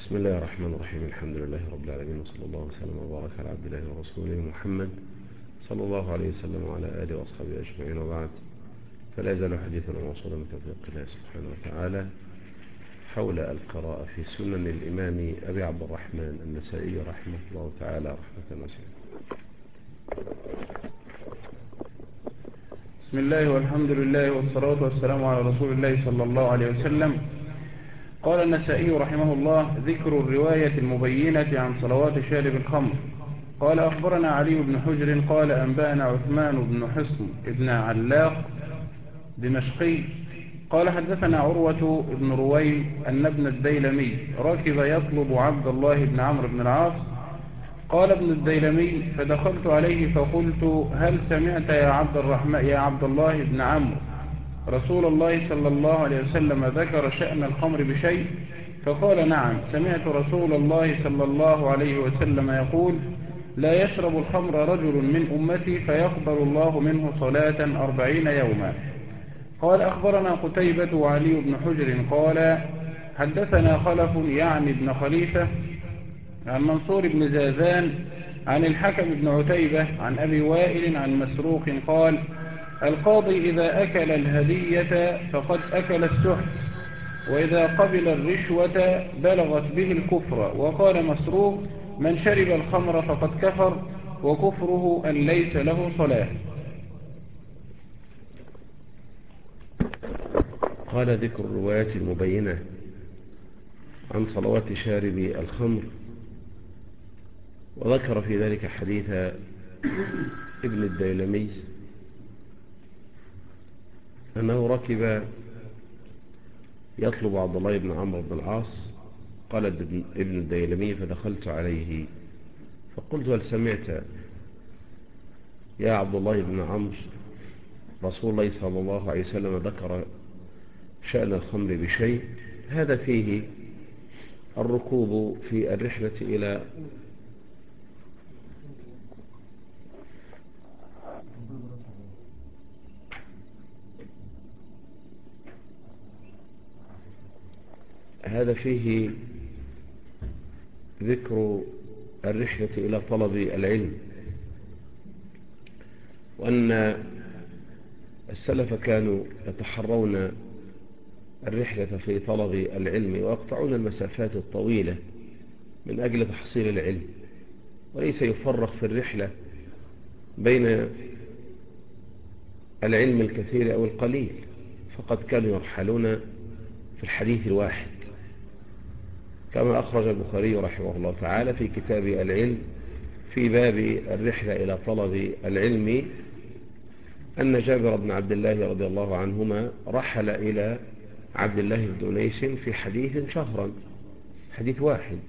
بسم الله الرحمن الرحيم. الحمد لله رب العالمين، وصلى الله وسلم وبارك على عبد الله ورسوله محمد صلى الله عليه وسلم وعلى آله وأصحابه أجمعين، وبعد. فلا يزال حديثنا موصولا من توفيق الله سبحانه وتعالى حول القراءة في سنن الإمام أبي عبد الرحمن النسائي رحمه الله تعالى رحمة واسعة. بسم الله والحمد لله والصلاة والسلام على رسول الله صلى الله عليه وسلم. قال النسائي رحمه الله: ذكر الرواية المبينة عن صلوات شارب الخمر. قال أخبرنا علي بن حجر قال أنبأنا عثمان بن حصن ابن علاق دمشقي قال حدثنا عروة بن رويم أن ابن الديلمي ركب يطلب عبد الله بن عمرو بن العاص. قال ابن الديلمي: فدخلت عليه فقلت: هل سمعت يا عبد الله بن عمرو رسول الله صلى الله عليه وسلم ذكر شأن الخمر بشيء؟ فقال: نعم، سمعت رسول الله صلى الله عليه وسلم يقول: لا يشرب الخمر رجل من أمتي فيقبل الله منه صلاة 40 يوما. قال أخبرنا قتيبة وعلي بن حجر قال حدثنا خلف يعني ابن خليفة عن منصور بن زازان عن الحكم بن عتيبة عن أبي وائل عن مسروق قال: القاضي إذا أكل الهدية فقد أكل السحت، وإذا قبل الرشوة بلغت به الكفر. وقال مسروق: من شرب الخمر فقد كفر، وكفره أن ليس له صلاة. قال: ذكر الروايات المبينة عن صلوات شارب الخمر، وذكر في ذلك حديث ابن الديلمي أنه ركب يطلب عبد الله بن عمرو بن العاص. قال ابن الديلمي: فدخلت عليه فقلت: هل سمعت يا عبد الله بن عمرو رسول الله صلى الله عليه وسلم ذكر شأن الخمر بشيء؟ هذا فيه الركوب في الرحلة إلى ذكر الرحلة إلى طلب العلم، وأن السلف كانوا يتحرون الرحلة في طلب العلم ويقطعون المسافات الطويلة من أجل تحصيل العلم، وليس يفرق في الرحلة بين العلم الكثير أو القليل، فقد كانوا يرحلون في الحديث الواحد، كما أخرج البخاري رحمه الله تعالى في كتاب العلم في باب الرحلة إلى طلب العلم أن جابر بن عبد الله رضي الله عنهما رحل إلى عبد الله بن أنيس في حديث شهرا، حديث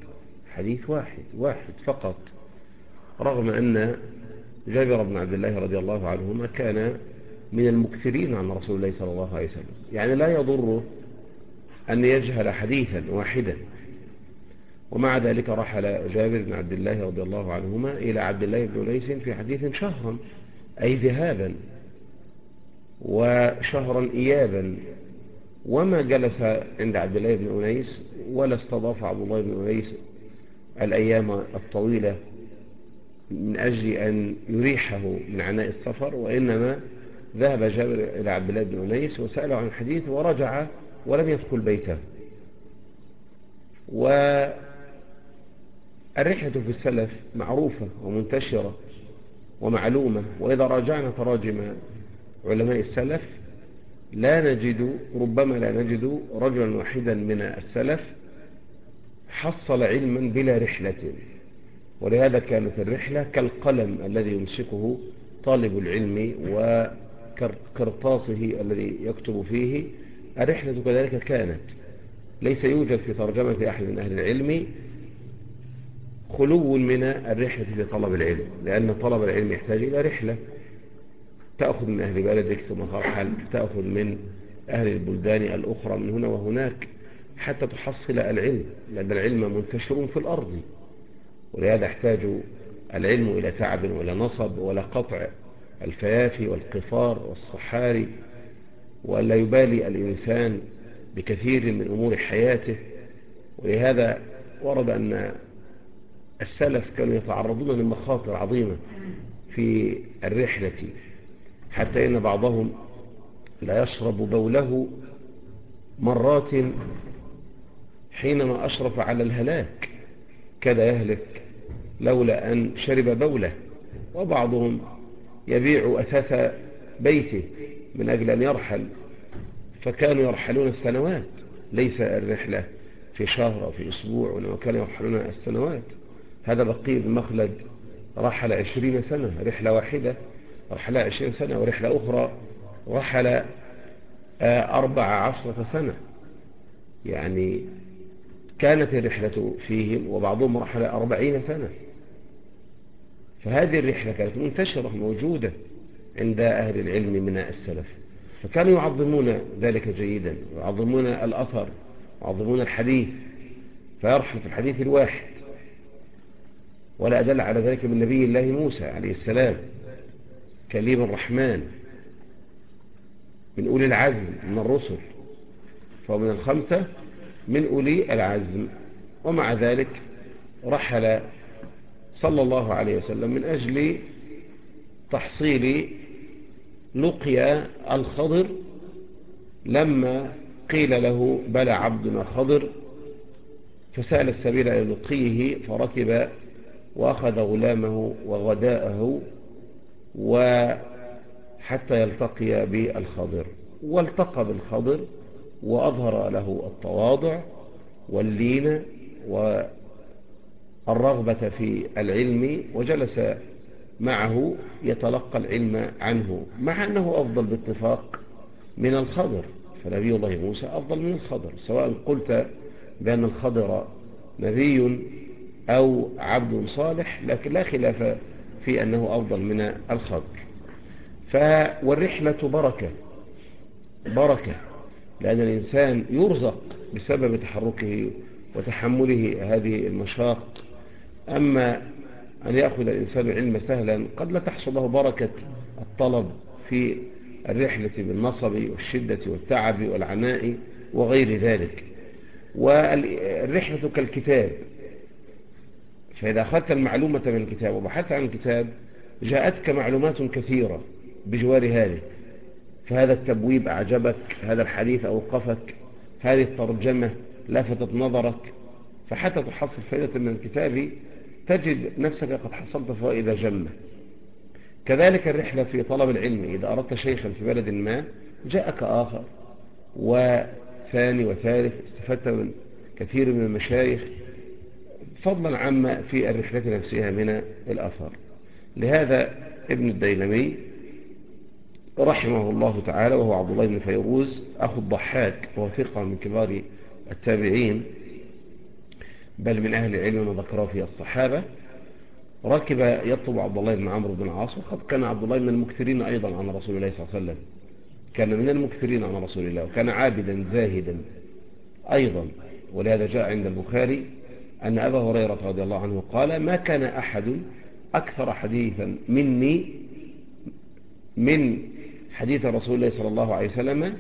واحد فقط، رغم أن جابر بن عبد الله رضي الله عنهما كان من المكثرين عن رسول الله صلى الله عليه وسلم، يعني لا يضره أن يجهل حديثا واحدا. ومع ذلك رحل جابر بن عبد الله رضي الله عنهما إلى عبد الله بن أنيس في حديث شهرا، أي ذهابا، وشهرا إيابا، وما جلس عند عبد الله بن أنيس ولا استضاف عبد الله بن أنيس الأيام الطويلة من أجل أن يريحه من عناء السفر، وإنما ذهب جابر إلى عبد الله بن أنيس وسأله عن الحديث ورجع ولم يدخل بيته. والرحلة في السلف معروفة ومنتشرة ومعلومة، وإذا راجعنا تراجم علماء السلف ربما لا نجد رجلا واحدا من السلف حصل علما بلا رحلة. ولهذا كانت الرحلة كالقلم الذي يمسكه طالب العلم وكرطاسه الذي يكتب فيه، الرحلة كذلك كانت. ليس يوجد في ترجمة أحد من أهل العلم خلو من الرحلة في طلب العلم، لأن طلب العلم يحتاج إلى رحلة، تأخذ من أهل بلدك ثم ترحل، تأخذ من أهل البلدان الأخرى من هنا وهناك حتى تحصل العلم، لأن العلم منتشر في الأرض. ولهذا يحتاج العلم إلى تعب ولا نصب ولا قطع الفيافي والقفار والصحاري، ولا يبالي الإنسان بكثير من أمور حياته. ولهذا ورد أن السلف كانوا يتعرضون لمخاطر عظيمة في الرحلة، حتى إن بعضهم لا يشرب بوله مرات حينما أشرف على الهلاك، كاد يهلك لولا أن شرب بوله. وبعضهم يبيع أساس بيته من أجل أن يرحل، فكانوا يرحلون السنوات، ليس الرحلة في شهر أو في أسبوع، وإنما كانوا يرحلون السنوات. هذا بقي بن مخلد رحل 20 سنة، رحلة واحدة رحل 20 سنة، ورحلة أخرى رحل 14 سنة. يعني كانت الرحلة فيهم، وبعضهم رحل 40 سنة. فهذه الرحلة كانت منتشرة موجودة عند أهل العلم من السلف، فكانوا يعظمون ذلك جيدا، ويعظمون الأثر، ويعظمون الحديث، فيرحل في الحديث الواحد. ولا أدل على ذلك من نبي الله موسى عليه السلام كليم الرحمن من أولي العزم من الرسل، فهو من الخمسة من أولي العزم. ومع ذلك رحل صلى الله عليه وسلم من أجل تحصيل لقيا الخضر، لما قيل له بلى عبدنا خضر، فسأل السبيل إلى لقيه، فركب وأخذ غلامه وغداءه وحتى يلتقي بالخضر. والتقى بالخضر وأظهر له التواضع واللين والرغبة في العلم، وجلس معه يتلقى العلم عنه، مع أنه أفضل باتفاق من الخضر. فنبي الله موسى أفضل من الخضر، سواء قلت بأن الخضر نبي أو عبد صالح، لكن لا خلاف في أنه أفضل من الخضر. والرحلة بركة، لأن الإنسان يرزق بسبب تحركه وتحمله هذه المشاق. أما أن يأخذ الإنسان العلم سهلا، قد لا تحصل له بركة الطلب في الرحلة بالنصب والشدة والتعب والعناء وغير ذلك. والرحلة كالكتاب، فإذا أخذت المعلومة من الكتاب وبحثت عن الكتاب، جاءتك معلومات كثيرة بجوار هذه، فهذا التبويب أعجبك، هذا الحديث أوقفك، هذه الترجمة لفتت نظرك، فحتى تحصل فائدة من الكتاب تجد نفسك قد حصلت فائدة جمة. كذلك الرحلة في طلب العلم، إذا أردت شيخا في بلد ما، جاءك آخر وثاني وثالث، استفدت من كثير من المشايخ، فضلا عما في الرحلة نفسها من الأثر. لهذا ابن الديلمي رحمه الله تعالى، وهو عبد الله بن فيروز أخو الضحاك، وهو ثقة من كبار التابعين، بل من أهل العلم وذكره في الصحابة، ركب يطلب عبد الله بن عمرو بن العاص. وقد كان عبد الله من المكثرين أيضا عن رسول الله صلى الله عليه وسلم، كان من المكثرين عن رسول الله، وكان عابدا زاهدا أيضا. ولهذا جاء عند البخاري أن أبا هريرة رضي الله عنه قال: ما كان أحد أكثر حديثا مني من حديث رسول الله صلى الله عليه وسلم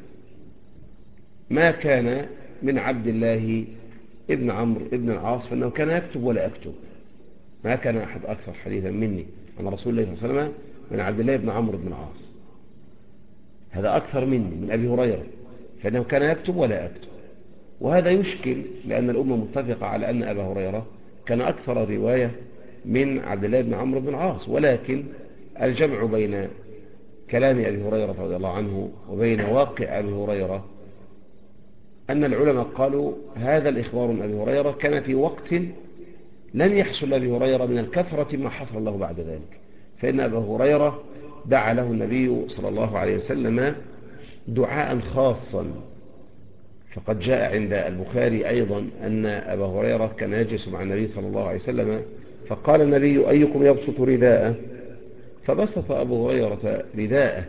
ما كان من عبد الله ابن عمرو ابن العاص، فإنه كان يكتب ولا أكتب. ما كان أحد أكثر حديثا مني عن رسول الله صلى الله عليه وسلم من عبد الله بن عمرو بن العاص، هذا أكثر مني من أبي هريرة، فإنه كان يكتب ولا أكتب. وهذا يشكل، لأن الأمة متفقة على أن أبا هريرة كان أكثر رواية من عبد الله بن عمرو بن العاص. ولكن الجمع بين كلام أبي هريرة رضي الله عنه وبين واقع أبي هريرة، أن العلماء قالوا هذا الإخبار من أبي هريرة كان في وقت لم يحصل لأبي هريرة من الكثرة ما حصل له بعد ذلك. فإن أبا هريرة دعا له النبي صلى الله عليه وسلم دعاء خاصا. فقد جاء عند البخاري أيضا أن أبا هريرة كان يجلس مع النبي صلى الله عليه وسلم، فقال النبي: أيكم يبسط رداءه؟ فبسط أبو هريرة رداءه،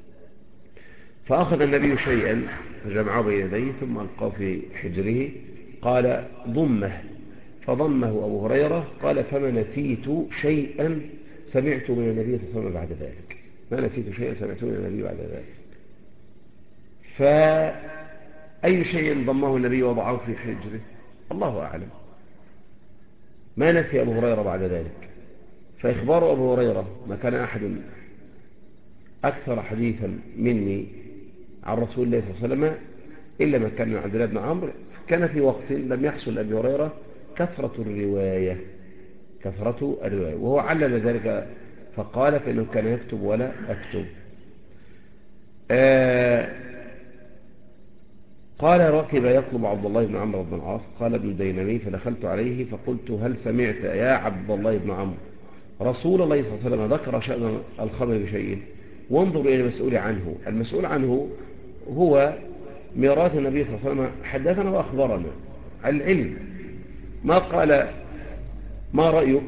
فأخذ النبي شيئا فجمعه بين يديه ثم ألقاه في حجره، قال: ضمه. فضمه أبو هريرة، قال: فما نسيت شيئا سمعت من النبي صلى الله عليه وسلم بعد ذلك، ما نسيت شيئا سمعت من النبي بعد ذلك. فأي شيء ضمه النبي وضعه في حجره الله أعلم، ما نسي أبو هريرة بعد ذلك. فإخبار أبو هريرة ما كان أحد أكثر حديثا مني عن رسول الله صلى الله عليه وسلم إلا ما كان من عبد الله بن عمرو. كان في وقت لم يحصل لأبي هريرة كثرة الرواية، وهو علل ذلك فقال فإنه كان يكتب ولا أكتب. قال ركب يطلب عبد الله بن عمرو بن العاص، قال ابن دينمي فدخلت عليه فقلت هل سمعت يا عبد الله بن عمرو رسول الله صلى الله عليه وسلم ذكر شأن الخمر بشيء؟ وانظر إلى المسؤول عنه. المسؤول عنه هو ميراث النبي صلى الله عليه وسلم، حدثنا وأخبرنا العلم. ما قال ما رأيك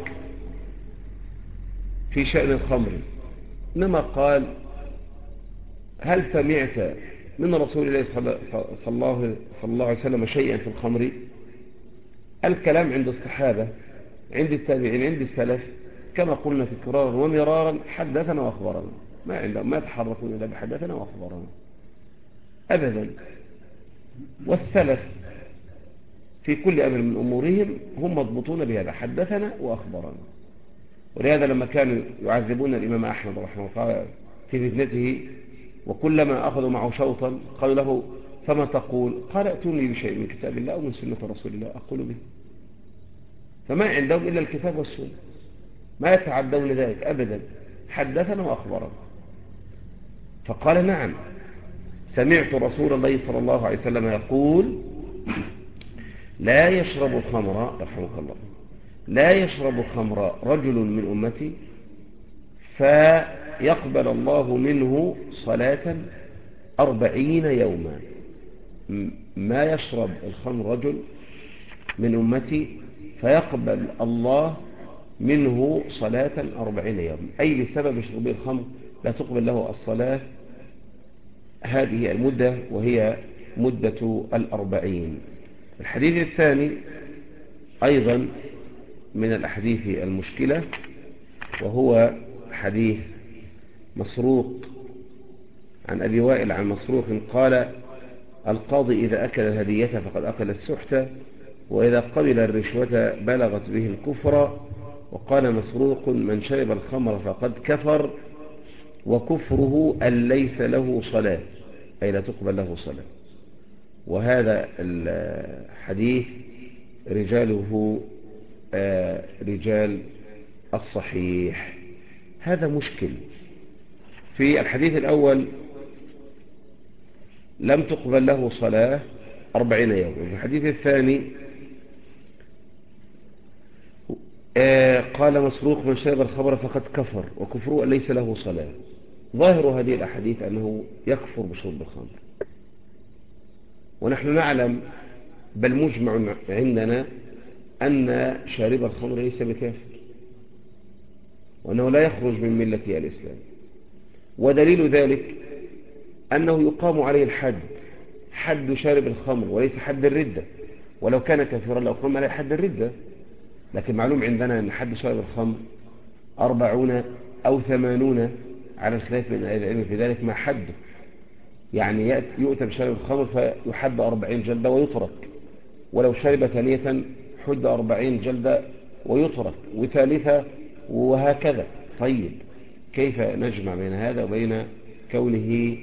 في شأن الخمر، إنما قال هل سمعت من رسول الله صلى الله عليه وسلم شيئا في الخمر؟ الكلام عند الصحابة، عند التابعين، عند السلف كما قلنا في كرارا ومرارا حدثنا وأخبرنا، ما يتحركون إلا بحدثنا وأخبرنا أبدا. والسلف في كل أمر من أمورهم هم مضبوطون بهذا، حدثنا وأخبرنا. ولهذا لما كانوا يعذبون الإمام أحمد رحمه الله في فتنته وكلما أخذوا معه شوطا قالوا له فما تقول؟ قال ائتوني بشيء من كتاب الله أو من سنة رسول الله أقول به. فما عندهم إلا الكتاب والسنة، ما يتعدون ذلك أبدا، حدثنا وأخبرنا. فقال نعم سمعت رسول الله صلى الله عليه وسلم يقول لا يشرب الخمر رحمك الله، لا يشرب الخمر رجل من أمتي فيقبل الله منه صلاة 40 يوما. ما يشرب الخمر رجل من أمتي فيقبل الله منه صلاة 40 يوما، أي بسبب شرب الخمر لا تقبل له الصلاة هذه المدة وهي مدة 40. الحديث الثاني أيضا من الأحاديث المشكلة، وهو حديث مسروق عن أبي وائل عن مسروق قال القاضي إذا أكل الهدية فقد أكل السحت، وإذا قبل الرشوة بلغت به الكفر. وقال مسروق من شرب الخمر فقد كفر، وكفره أن ليس له صلاة، أي لا تقبل له صلاة. وهذا الحديث رجاله رجال الصحيح. هذا مشكل. في الحديث الأول لم تقبل له صلاة 40 يوم، وفي الحديث الثاني قال مسروق من شرب الخمر فقد كفر وكفره ليس له صلاة. ظاهر هذه الأحاديث أنه يكفر بشرب الخمر، ونحن نعلم بل مجمع عندنا أن شارب الخمر ليس بكافر، وأنه لا يخرج من ملة الإسلام. ودليل ذلك أنه يقام عليه الحد، حد شارب الخمر وليس حد الردة. ولو كان كافرا لو قام عليه حد الردة، لكن معلوم عندنا أن حد شارب الخمر 40 أو 80 على الخلاف بين أهل العلم في ذلك ما حده. يعني يؤتى بشارب الخمر فيحد 40 جلدة ويترك، ولو شرب ثانية حد 40 جلدة ويترك، وثالثة وهكذا. طيب كيف نجمع بين هذا وبين كونه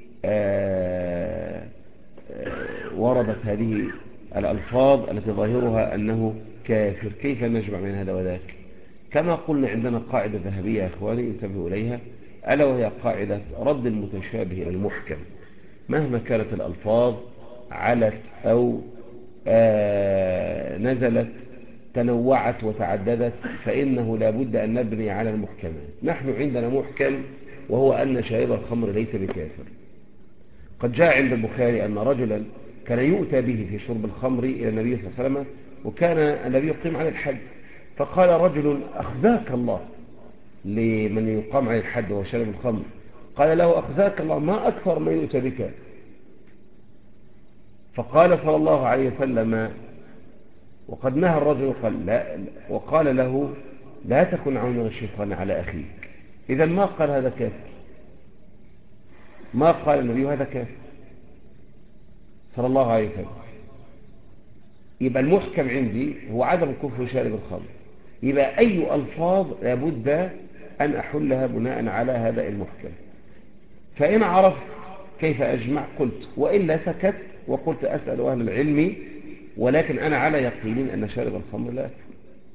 وردت هذه الألفاظ التي ظاهرها أنه كافر؟ كيف نجمع بين هذا وذاك؟ كما قلنا عندنا قاعدة ذهبية يا أخواني انتبهوا إليها، ألا وهي قاعدة رد المتشابه إلى المحكم. مهما كانت الألفاظ علت أو نزلت تنوعت وتعددت فإنه لا بد أن نبني على المحكمات. نحن عندنا محكم وهو أن شارب الخمر ليس بكافر. قد جاء عند البخاري أن رجلا كان يؤتى به في شرب الخمر إلى النبي صلى الله عليه وسلم، وكان النبي يقيم عليه الحد، فقال رجل أخزاك الله لمن يقام عليه الحد وهو شارب الخمر، قال له أخزاك الله ما أكثر ما يؤتى بك. فقال صلى الله عليه وسلم وقد نهى الرجل قال لا، وقال له لا تكن عونا الشيطان على أخيك. إذا ما قال هذا كافر، ما قال النبي هذا كافر صلى الله عليه وسلم. يبقى المحكم عندي هو عدم كفر شارب الخمر. يبقى أي ألفاظ لابد أن أحلها بناء على هذا المحكم. فإن عرفت كيف أجمع قلت، وإلا سكت وقلت أسأل أهل العلم، ولكن أنا على يقين أن شارب الخمر لا يكفر.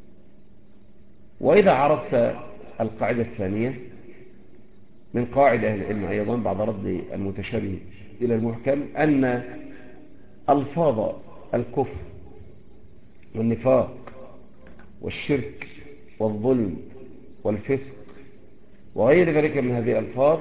وإذا عرفت القاعدة الثانية من قواعد أهل العلم أيضا بعد رد المتشابه إلى المحكم، أن ألفاظ الكفر والنفاق والشرك والظلم والفسق وغير ذلك من هذه الألفاظ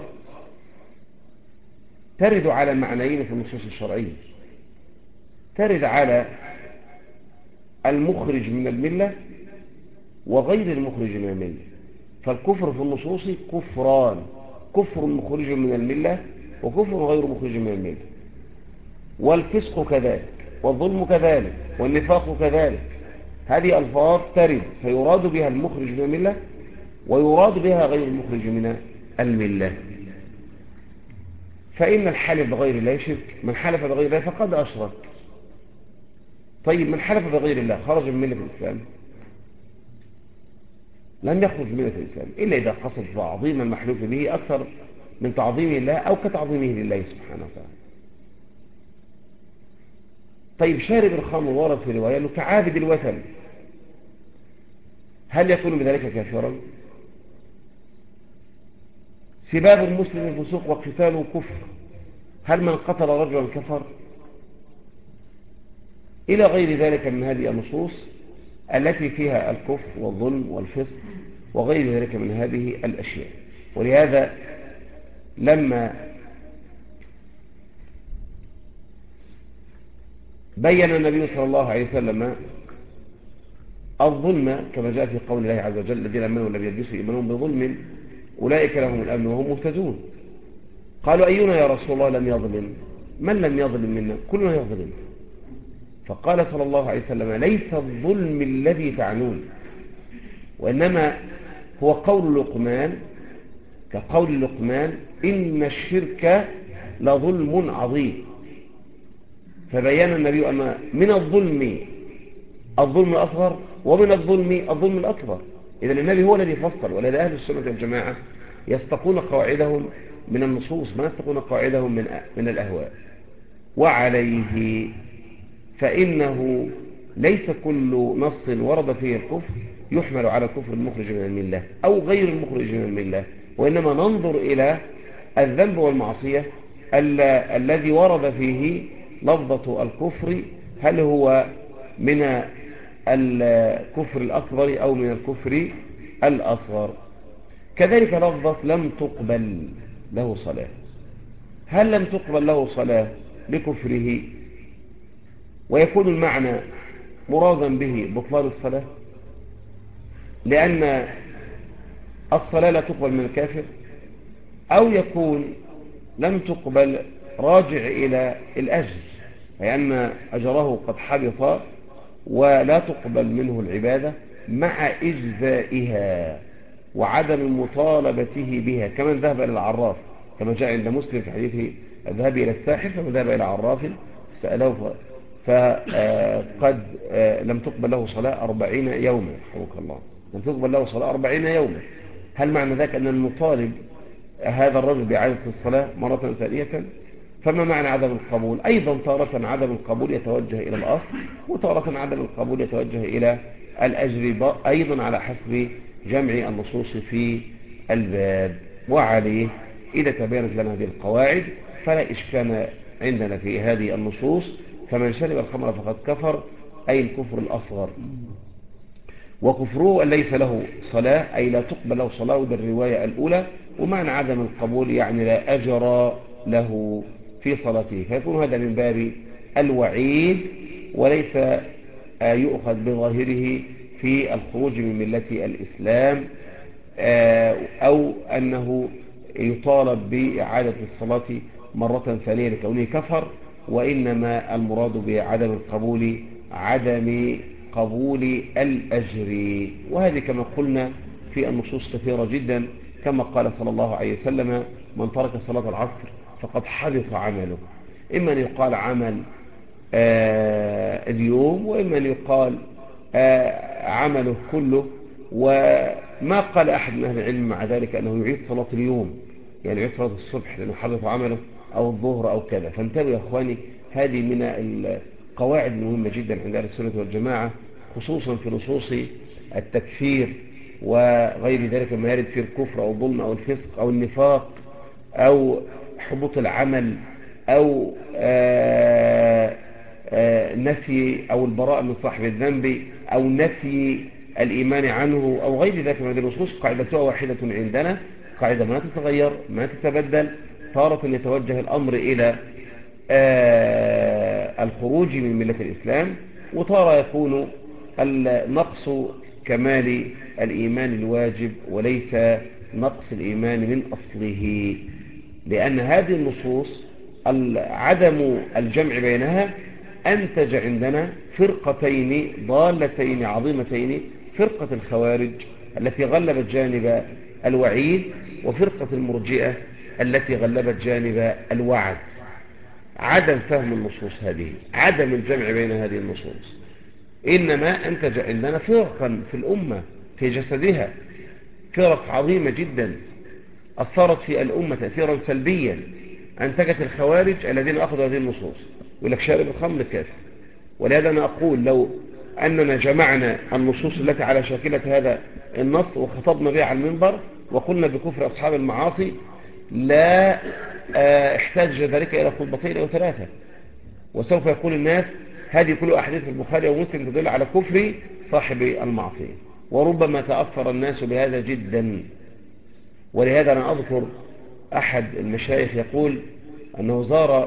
ترد على معنيين في النصوص الشرعية. ترد على المخرج من الملة وغير المخرج من الملة. فالكفر في النصوص كفران: كفر مخرج من الملة وكفر غير مخرج من الملة. والفسق كذلك، والظلم كذلك، والنفاق كذلك. هذه ألفاظ ترد فيراد بها المخرج من الملة ويراد بها غير المخرج من الملة. فإن الحلف بغير الله شرك، من حلف بغير الله فقد أشرك. طيب من حلف بغير الله خرج من ملة الإسلام؟ لم يخرج من ملة الإسلام إلا إذا قصد تعظيم المحلوف به أكثر من تعظيم الله أو كتعظيمه لله سبحانه وتعالى. طيب شارب الخمر ورد في رواية أنه كعابد الوثن، هل يكون بذلك كافرا؟ سباب المسلم فسوق وقتاله كفر، هل من قتل رجلا كفر؟ إلى غير ذلك من هذه النصوص التي فيها الكفر والظلم والفسق وغير ذلك من هذه الأشياء. ولهذا لما بين النبي صلى الله عليه وسلم الظلم كما جاء في قول الله عز وجل: الذين آمنوا ولم يلبسوا إيمانهم بظلم أولئك لهم الأمن وهم مهتدون. قالوا: أينا يا رسول الله لم يظلم؟ من لم يظلم منا؟ كلنا يظلم. فقال صلى الله عليه وسلم: ليس الظلم الذي تعنون، وإنما هو قول لقمان، كقول لقمان: إن الشرك لظلم عظيم. فبين النبي أن من الظلم الظلم الأصغر ومن الظلم الظلم الأكبر. إذن النبي هو الذي فصل. ولذا أهل السنة والجماعة يستقون قواعدهم من النصوص ما يستقون قواعدهم من الأهواء. وعليه فإنه ليس كل نص ورد فيه الكفر يحمل على الكفر المخرج من الملة أو غير المخرج من الملة، وإنما ننظر إلى الذنب والمعصية الذي ورد فيه لفظة الكفر، هل هو من الكفر الأكبر أو من الكفر الأصغر. كذلك لفظة لم تقبل له صلاة، هل لم تقبل له صلاة لكفره ويكون المعنى مرادا به بطلان الصلاة، لأن الصلاة لا تقبل من الكافر، أو يكون لم تقبل راجع إلى الأجر، لأن أجره قد حبط ولا تقبل منه العبادة مع إجزائها وعدم مطالبته بها، كمن ذهب إلى العراف كما جاء عند مسلم في حديثه: الذهاب إلى الساحر فمن ذهب إلى عراف سأله فقد لم تقبل له صلاة 40 يوما. رحمك الله، لم تقبل له صلاة 40 يوما. هل معنى ذلك أن نطالب هذا الرجل بإعادة الصلاة مرة ثانية؟ فما معنى عدم القبول؟ أيضا تارة عدم القبول يتوجه إلى الأصل، وتارة عدم القبول يتوجه إلى الأجر، أيضا على حسب جمع النصوص في الباب. وعليه إذا تبينت لنا هذه القواعد فلا إشكال عندنا في هذه النصوص. فمن شرب الخمر فقد كفر، أي الكفر الأصغر. وكفره أن ليس له صلاة، أي لا تقبل له صلاة، وده الرواية الأولى. ومعنى عدم القبول يعني لا أجر له في صلاته، فيكون هذا من باب الوعيد وليس يؤخذ بظاهره في الخروج من ملة الإسلام، أو أنه يطالب بإعادة الصلاة مرة ثانية لكونه كفر. وإنما المراد بعدم القبول عدم قبول الأجر. وهذه كما قلنا في النصوص كثيرة جدا، كما قال صلى الله عليه وسلم: من ترك صلاة العصر فقد حبط عمله. إما أن يقال عمل اليوم، وإما أن يقال عمله كله وما قال أحد من أهل العلم مع ذلك أنه يعيد صلاة اليوم، يعني يعيد صلاة الصبح لأنه حدث عمله أو الظهر أو كذا. فانتبهوا يا أخواني، هذه من القواعد المهمة جدا عند أهل السنة والجماعة، خصوصا في نصوص التكفير وغير ذلك مما يرد في الكفر أو الظلم أو الفسق أو النفاق أو حبوط العمل أو نفي أو البراءة من صاحب الذنب أو نفي الإيمان عنه أو غير ذلك من هذه النصوص. قاعدتها واحدة عندنا، قاعدة ما تتغير ما تتبدل. تارة يتوجه الأمر إلى الخروج من ملة الإسلام، وتارة يكون النقص كمال الإيمان الواجب وليس نقص الإيمان من أصله، لأن هذه النصوص عدم الجمع بينها أنتج عندنا فرقتين ضالتين عظيمتين: فرقة الخوارج التي غلبت جانب الوعيد، وفرقة المرجئة التي غلبت جانب الوعد. عدم فهم النصوص هذه، عدم الجمع بين هذه النصوص، إنما أنتج عندنا فرقا في الأمة في جسدها، فرق عظيمة جدا أثرت في الأمة تأثيرا سلبيا. أنتجت الخوارج الذين أخذوا هذه النصوص يقول لك شارب الخمر كافر. ولهذا أنا أقول لو أننا جمعنا النصوص التي على شاكلة هذا النص وخطبنا بها على المنبر وقلنا بكفر أصحاب المعاصي، لا احتاج ذلك إلى خطبتين أو ثلاثة، وسوف يقول الناس هذه كل أحاديث البخاري ومسلم تدل على كفر صاحب المعصية، وربما تأثر الناس بهذا جدا. ولهذا أنا أذكر أحد المشايخ يقول أنه زار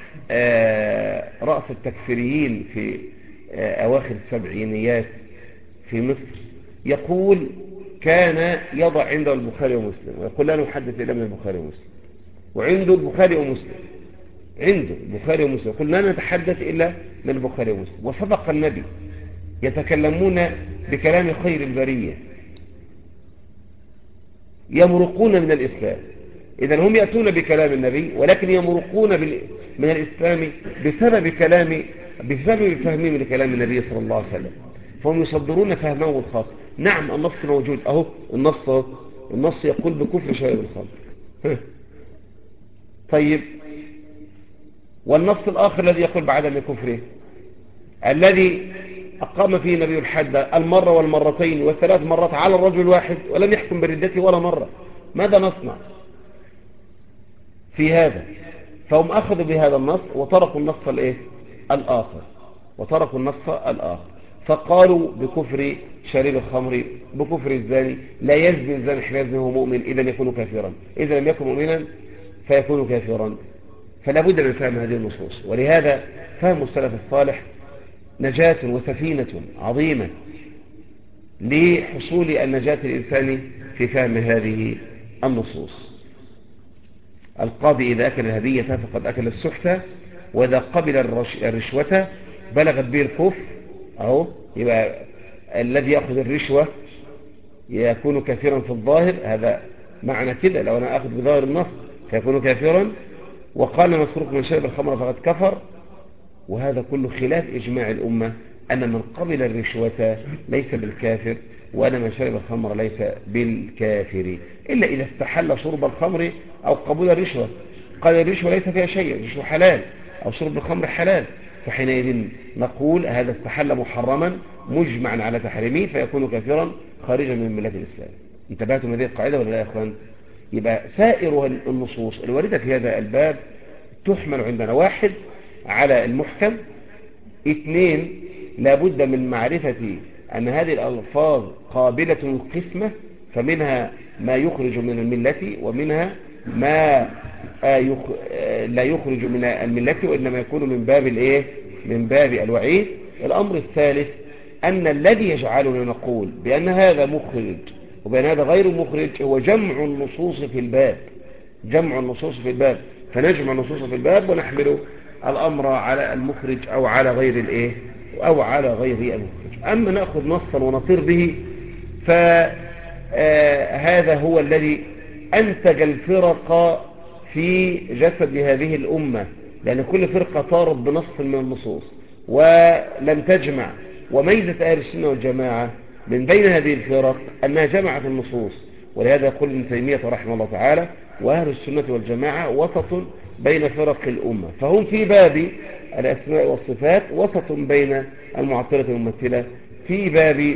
رأس التكفيريين في أواخر السبعينيات في مصر، يقول كان يضع عنده البخاري ومسلم ويقول لا نحدث إلا من البخاري ومسلم، وعنده البخاري ومسلم، عنده البخاري ومسلم، يقول لا نتحدث إلا من البخاري ومسلم. وصدق النبي، يتكلمون بكلام خير البرية، يمرقون من الإسلام. إذن هم يأتون بكلام النبي ولكن يمرقون من الإسلام بسبب فهمهم لكلام النبي صلى الله عليه وسلم، فهم يصدرون فهمه الخاص. نعم النص موجود أهو، النص يقول بكفر شارب الخمر. طيب والنص الآخر الذي يقول بعدم كفره، الذي أقام فيه النبي الحد المرة والمرتين والثلاث مرات على الرجل الواحد ولم يحكم بردته ولا مرة، ماذا نصنع في هذا؟ فهم أخذوا بهذا النص وتركوا النص الآخر، فقالوا بكفر شارب الخمر، بكفر الزاني. لا يزني الزاني حين يزني وهو مؤمن إذا يكون كافرا، إذا لم يكن مؤمنا فيكون كافرا. فلا بد من فهم هذه النصوص. ولهذا فهم السلف الصالح نجاة وسفينة عظيمة لحصول النجاة الإنساني في فهم هذه النصوص. القاضي إذا أكل الهدية فقد أكل السحتة، وإذا قبل الرشوة بلغت به الكفر. أهو يبقى الذي يأخذ الرشوة يكون كافرا في الظاهر، هذا معنى كده لو أنا أخذ بظاهر النص فيكون كافرا. وقال مسروق من شرب الخمر فقد كفر. وهذا كله خلاف إجماع الأمة أن من قبل الرشوة ليس بالكافر، وأن من شرب الخمر ليس بالكافر، إلا إذا استحل شرب الخمر أو قبول الرشوة. قال الرشوة ليس فيها شيء، الرشوة حلال أو شرب الخمر حلال، فحينئذ نقول هذا استحل محرما مجمعا على تحريمه فيكون كافرا خارجا من ملة الإسلام. انتبهتم هذه القاعدة ولا لا يا أخوان؟ يبقى سائر النصوص الواردة في هذا الباب تحمل عندنا: واحد على المحكم، اثنين لابد من معرفة أن هذه الألفاظ قابلة للقسمة، فمنها ما يخرج من الملة ومنها ما لا يخرج من الملة وإنما يكون من باب الوعيد. الأمر الثالث أن الذي يجعلنا نقول بأن هذا مخرج وبأن هذا غير مخرج هو جمع النصوص في الباب، فنجمع النصوص في الباب ونحمل الأمر على المخرج أو على غير المخرج. أما نأخذ نصا ونطير به فهذا هو الذي أنتج الفرق في جسد هذه الأمة، لأن كل فرقة طارت بنص من النصوص ولم تجمع. وميزة أهل السنة والجماعة من بين هذه الفرق أنها جمعت النصوص، ولهذا يقول ابن تيمية رحمه الله تعالى: وأهل السنة والجماعة وسط بين فرق الأمة. فهم في باب الأسماء والصفات وسط بين المعطلة والممثلة، في باب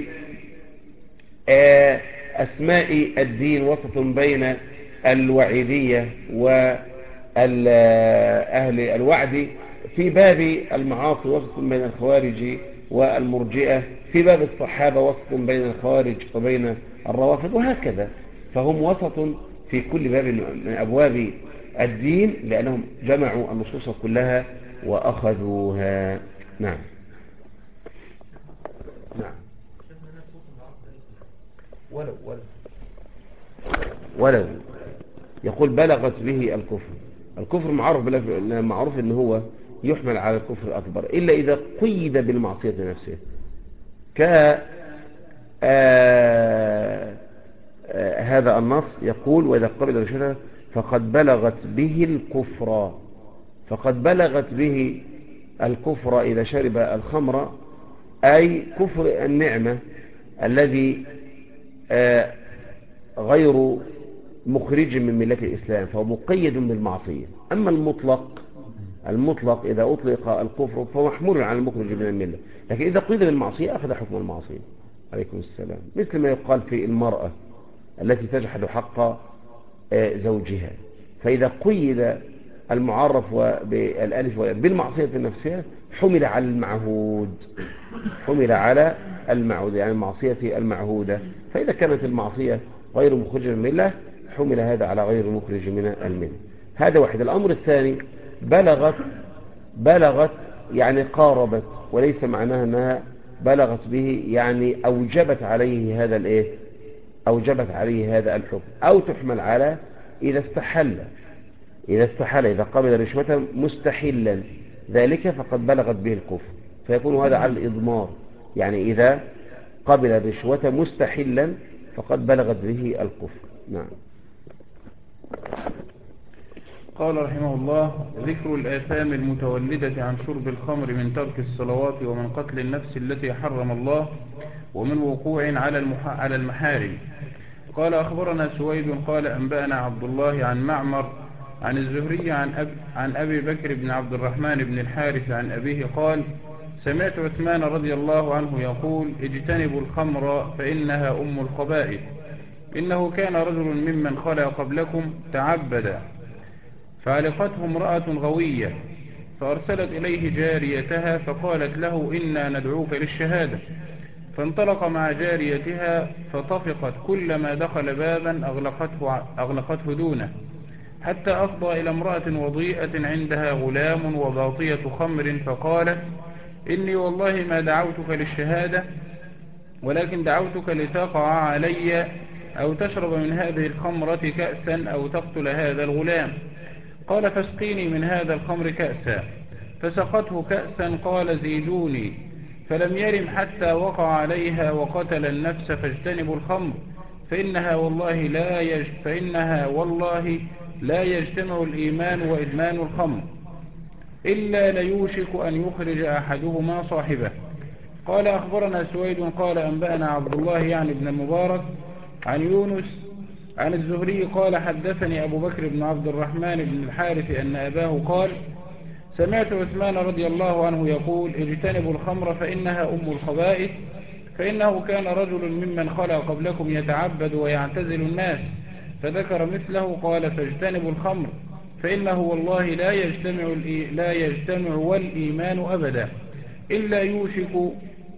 أسماء الدين وسط بين الوعيدية وأهل الوعد، في باب المعاصي وسط بين الخوارج والمرجئة، في باب الصحابة وسط بين الخوارج وبين الروافض، وهكذا. فهم وسط في كل باب من أبواب الدين، لأنهم جمعوا النصوص كلها وأخذوها. نعم. نعم. ولو يقول بلغت به الكفر. الكفر معروف ان هو يحمل على الكفر الأكبر إلا إذا قيد بالمعصية نفسها، ك هذا النص يقول: وإذا قبل رشدها فقد بلغت به الكفر. فقد بلغت به الكفر إذا شرب الخمر، أي كفر النعمة الذي غير مخرج من ملة الإسلام، فهو مقيد بالمعصية. أما المطلق إذا أطلق الكفر فهو محمول على المخرج من الملة، لكن إذا قيد بالمعصية أخذ حكم المعصية. عليكم السلام. مثل ما يقال في المرأة التي تجحد حق زوجها، فإذا قيد المعرف بالالف بالمعصية نفسها حمل على المعهود، يعني المعصية المعهودة. فإذا كانت المعصية غير مخرج من الملة حمل هذا على غير مخرج من الملة. هذا واحد. الأمر الثاني: بلغت يعني قاربت، وليس معناها أنها بلغت به يعني أوجبت عليه هذا الحكم، أو تحمل على إذا استحل، إذا قبل رشوة مستحلا ذلك فقد بلغت به الكفر، فيكون هذا على الإضمار. يعني إذا قبل الرشوة مستحلا فقد بلغت به الكفر. نعم. قال رحمه الله: ذكر الآثام المتولدة عن شرب الخمر من ترك الصلوات ومن قتل النفس التي حرم الله ومن وقوع على المحارم. قال: أخبرنا سويد قال: أنبأنا عبد الله عن معمر عن الزهري عن أبي بكر بن عبد الرحمن بن الحارث عن أبيه قال: سمعت عثمان رضي الله عنه يقول: اجتنبوا الخمر فإنها أم الخبائث. إنه كان رجل ممن خلا قبلكم تعبد، فعلقته امرأة غوية، فأرسلت إليه جاريتها فقالت له: إنا ندعوك للشهادة. فانطلق مع جاريتها فطفقت، كلما دخل بابا أغلقته دونه، حتى أفضى إلى امرأة وضيئة عندها غلام وباطية خمر، فقالت: إني والله ما دعوتك للشهادة، ولكن دعوتك لتقع علي أو تشرب من هذه الخمرة كأسا أو تقتل هذا الغلام. قال: فاسقيني من هذا الخمر كأسا. فسقته كأسا. قال: زيدوني. فلم يرم حتى وقع عليها وقتل النفس. فاجتنبوا الخمر فإنها والله لا يجتمع الإيمان وإدمان الخمر، إلا ليوشك أن يخرج أحدهما صاحبه. قال: أخبرنا سويد قال: أنبأنا عبد الله يعني ابن المبارك عن يونس عن الزهري قال: حدثني أبو بكر بن عبد الرحمن بن الحارث أن أباه قال: سمعت عثمان رضي الله عنه يقول: اجتنبوا الخمر فإنها أم الخبائث. فإنه كان رجل ممن خلا قبلكم يتعبد ويعتزل الناس، فذكر مثله. قال: فاجتنبوا الخمر فإنه والله لا يجتمع والإيمان أبدا، إلا يوشك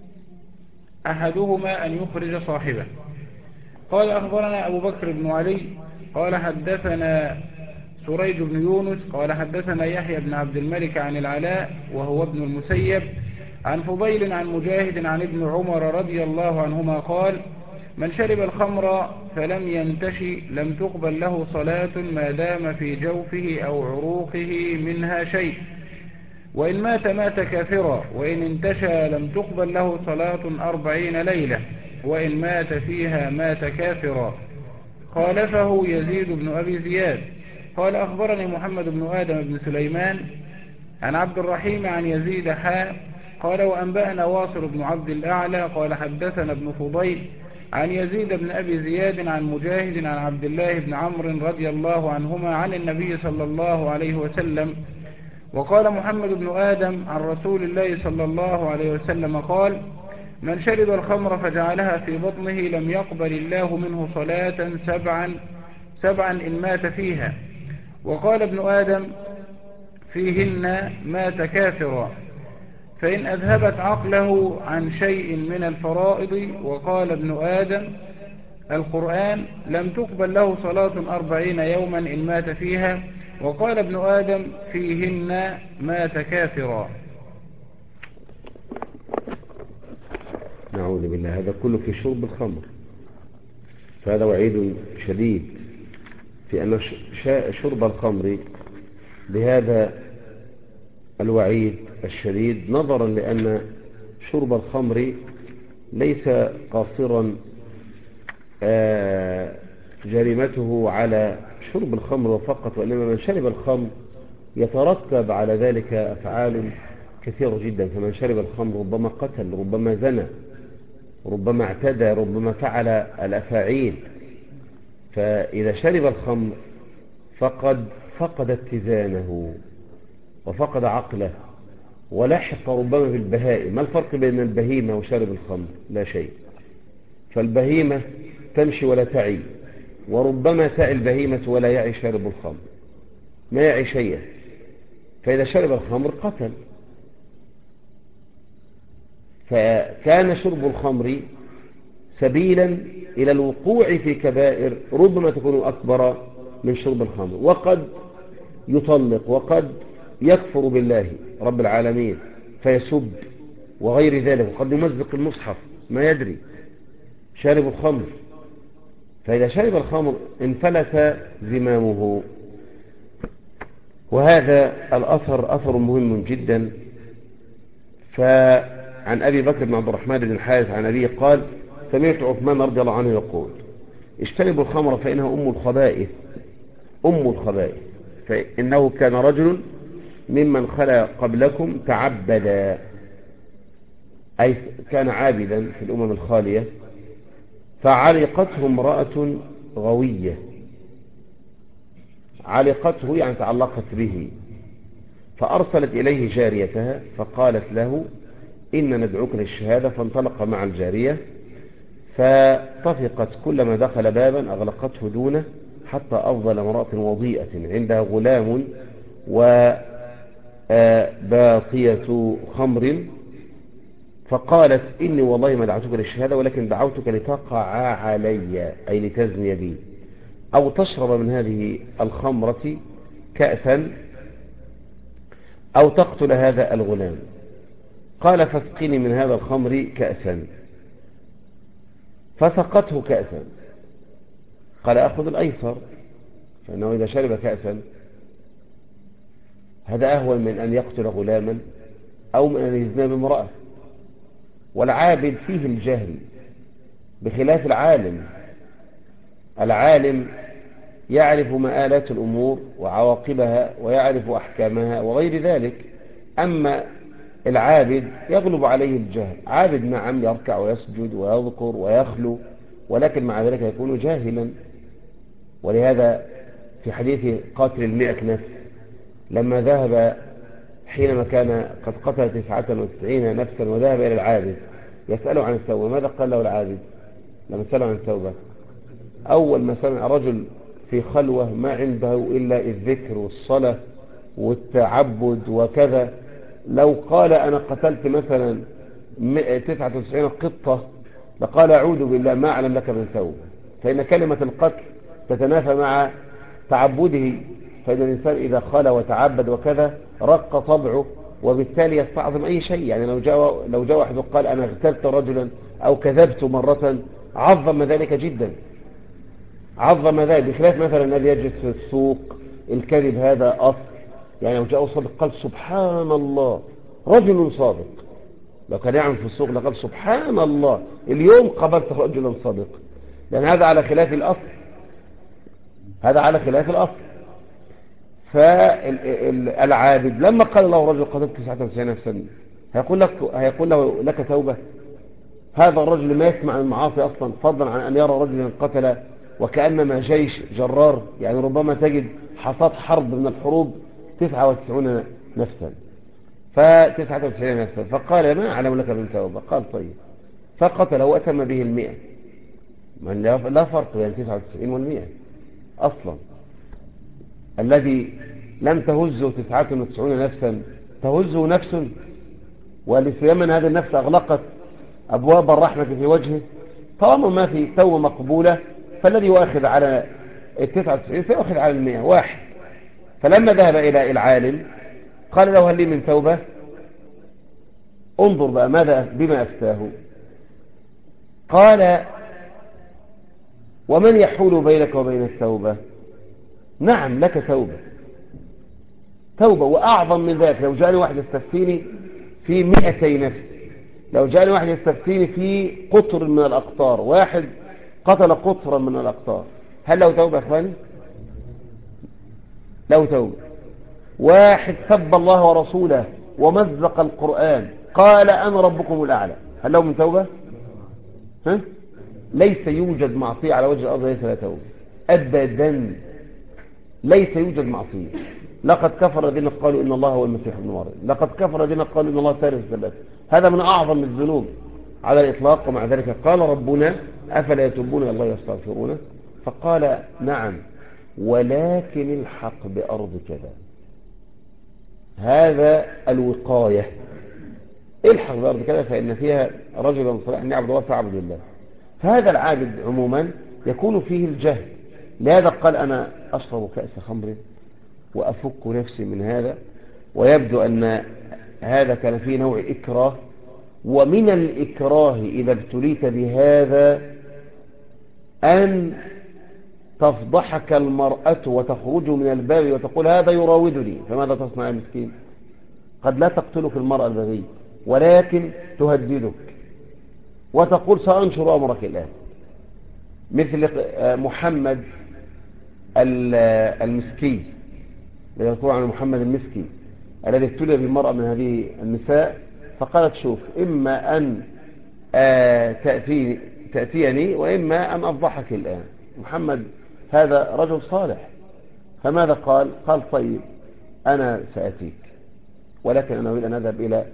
أحدهما أن يخرج صاحبه. قال: أخبرنا أبو بكر بن علي قال: حدثنا سريج بن يونس قال: حدثنا يحيى بن عبد الملك عن العلاء وهو ابن المسيب عن فضيل عن مجاهد عن ابن عمر رضي الله عنهما قال: من شرب الخمر فلم ينتشي لم تقبل له صلاة ما دام في جوفه أو عروقه منها شيء، وإن مات كافرا، وإن انتشى لم تقبل له صلاة 40 ليلة، وإن مات فيها مات كافرا. خالفه يزيد بن أبي زياد. قال: أخبرني محمد بن آدم بن سليمان عن عبد الرحيم عن يزيد قال وأنبأنا واصل بن عبد الأعلى قال حدثنا ابن فضيل عن يزيد بن أبي زياد عن مجاهد عن عبد الله بن عمرو رضي الله عنهما عن النبي صلى الله عليه وسلم. وقال محمد بن آدم عن رسول الله صلى الله عليه وسلم قال من شرب الخمر فجعلها في بطنه لم يقبل الله منه صلاة سبعا إن مات فيها. وقال ابن آدم فيهن مات كافرا فإن أذهبت عقله عن شيء من الفرائض. وقال ابن آدم القرآن لم تقبل له صلاة 40 يوما إن مات فيها. وقال ابن آدم فيهن مات كافرا. نعوذ بالله. هذا كله في شرب الخمر، فهذا وعيد شديد في أن شرب الخمر بهذا الوعيد الشديد، نظرا لأن شرب الخمر ليس قاصرا جريمته على شرب الخمر فقط، وإنما من شرب الخمر يترتب على ذلك أفعال كثيرة جدا. فمن شرب الخمر ربما قتل، ربما زنى، ربما اعتدى، ربما فعل الأفاعيل. فإذا شرب الخمر فقد اتزانه وفقد عقله ولحق ربما بالبهائم. ما الفرق بين البهيمة وشارب الخمر؟ لا شيء. فالبهيمة تمشي ولا تعي، وربما تعي البهيمة ولا يعي شارب الخمر، ما يعي شيئا. فإذا شرب الخمر قتل. فكان شرب الخمر سبيلا إلى الوقوع في كبائر ربما تكون أكبر من شرب الخمر، وقد يطلق، وقد يكفر بالله رب العالمين فيسب وغير ذلك، وقد يمزق المصحف ما يدري، شارب الخمر. فإذا شرب الخمر انفلت زمامه. وهذا الأثر أثر مهم جدا. فعن أبي بكر بن عبد الرحمن بن الحارث عن أبيه قال سمعت عثمان رضي الله عنه يقول اجتنبوا الخمر فإنها أم الخبائث، أم الخبائث. فإنه كان رجل ممن خلا قبلكم تعبدا، أي كان عابدا في الأمم الخالية، فعلقته امرأة غوية. علقته يعني تعلقت به، فأرسلت إليه جاريتها فقالت له إن ندعوك للشهادة. فانطلق مع الجارية، فطفقت كلما دخل بابا أغلقته دونه، حتى أفضل امرأة وضيئة عندها غلام وباقية خمر، فقالت إني والله ما دعوتك للشهادة، ولكن دعوتك لتقع علي، أي لتزني بي، أو تشرب من هذه الخمرة كأسا، أو تقتل هذا الغلام. قال فاسقني من هذا الخمر كأسا، فسقته كأسا. قال أخذ الأيسر، فإنه إذا شرب كأسا هذا أهون من أن يقتل غلاما أو من أن يزنى بامرأة. والعابد فيه الجهل بخلاف العالم. العالم يعرف مآلات الأمور وعواقبها ويعرف أحكامها وغير ذلك. أما العابد يغلب عليه الجهل. عابد نعم يركع ويسجد ويذكر ويخلو، ولكن مع ذلك يكون جاهلا. ولهذا في حديث قاتل 100 نفس لما ذهب حينما كان قد قتل 99 نفسا وذهب إلى العابد يسأله عن التوبة، ماذا قال له العابد لما سأله عن التوبة؟ أول ما سمع رجل في خلوة ما عنده إلا الذكر والصلاة والتعبد وكذا، لو قال أنا قتلت مثلا 99 قطة لقال أعوذ بالله ما أعلم لك من توبة. فإن كلمة القتل تتنافى مع تعبده. فإن الإنسان إذا خلى وتعبد وكذا رق طبعه، وبالتالي يستعظم أي شيء. يعني لو جاء واحد وقال أنا اغتبت رجلا أو كذبت مرة عظم ذلك جدا، عظم ذلك، بخلاف مثلا الذي يجلس في السوق. الكذب هذا أصل. يعني لو جاء صادق قال سبحان الله، رجل صادق لو كان يعمل في السوق لقال سبحان الله اليوم قبلت رجلا صادق، لأن هذا على خلاف الأصل، هذا على خلاف الأصل. فالعابد لما قال له رجل قتلت 99 نفسا هيقول لك توبة؟ هذا الرجل ما يسمع المعاصي أصلا، فضلا عن أن يرى رجلا قتل وكأنما جيش جرار، يعني ربما تجد حصاد حرب من الحروب 99 نفسا، ف99 نفسا، فقال ما أعلم لك من توبة. قال طيب، فقتله وأتم به 100. من لا فرق بين 99 وال100 أصلا. الذي لم تهزه 99 نفسا تهزه نفس، ولسيما هذه النفس أغلقت أبواب الرحمة في وجهه، طالما ما في توبة مقبولة فالذي يؤخذ على 99 سيؤخذ على 100 واحد. فلما ذهب إلى العالم قال له هل لي من توبة؟ انظر بقى بما أفتاه. قال ومن يحول بينك وبين التوبة؟ نعم لك توبة وأعظم من ذلك. لو جاءني واحد يستفتيني في 200 نفس، لو جاءني واحد يستفتيني في قطر من الأقطار، واحد قتل قطرا من الأقطار، هل له توبة يا أخواني؟ له توبة. واحد سب الله ورسوله ومزق القرآن قال أنا ربكم الأعلى، هل له من توبة؟ ها؟ ليس يوجد معصية على وجه الأرض ليس لها توبة أبدا، ليس يوجد معصية. لقد كفر الذين قالوا إن الله هو المسيح ابن مريم، لقد كفر الذين قالوا إن الله ثالث ثلاثة. هذا من أعظم الذنوب على الإطلاق. ومع ذلك قال ربنا أفلا يتوبون إلى الله يستغفرونه؟ فقال نعم ولكن الحق بأرض كذا. هذا الوقاية، الحق بأرض كذا فإن فيها رجلا صالحا يعبد الله فاعبد الله. فهذا العابد عموما يكون فيه الجهل، لهذا قال أنا أشرب كأس خمر وأفك نفسي من هذا. ويبدو أن هذا كان فيه نوع إكراه، ومن الإكراه إذا ابتليت بهذا أن تفضحك المرأة وتخرج من الباب وتقول هذا يراودني، فماذا تصنع يا مسكين؟ قد لا تقتلك المرأة البغي ولكن تهددك وتقول سأنشر أمرك الآن. مثل محمد المسكي، يقول عن محمد المسكي الذي ابتلي بالمرأة من هذه النساء، فقالت شوف إما أن تأتيني وإما أن أفضحك الآن. محمد هذا رجل صالح، فماذا قال؟ قال طيب أنا سأتيك، ولكن أنا أريد أن أذهب إلى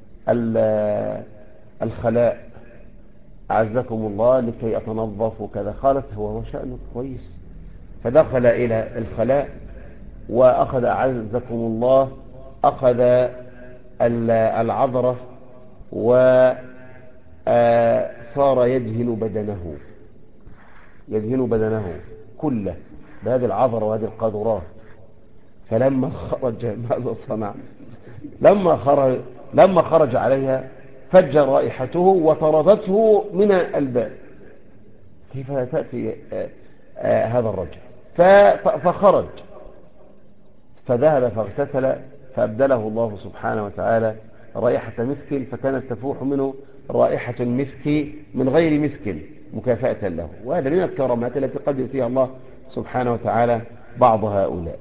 الخلاء أعزكم الله لكي أتنظف وكذا. قالت هو شأنه كويس. فدخل إلى الخلاء وأخذ أعزكم الله أخذ العذرة وصار يدهن بدنه كله بهذه العذرة وهذه القاذورات. فلما خرج ماذا صنع؟ لما خرج عليها فج رائحته وطردته من الباب. كيف تأتي هذا الرجل؟ فخرج فذهب فاغتسل فأبدله الله سبحانه وتعالى رائحة مسك، فكانت تفوح منه رائحة المسك من غير مسك مكافأة له. وهذا من الكرامات التي قد يؤتيها الله سبحانه وتعالى بعض هؤلاء.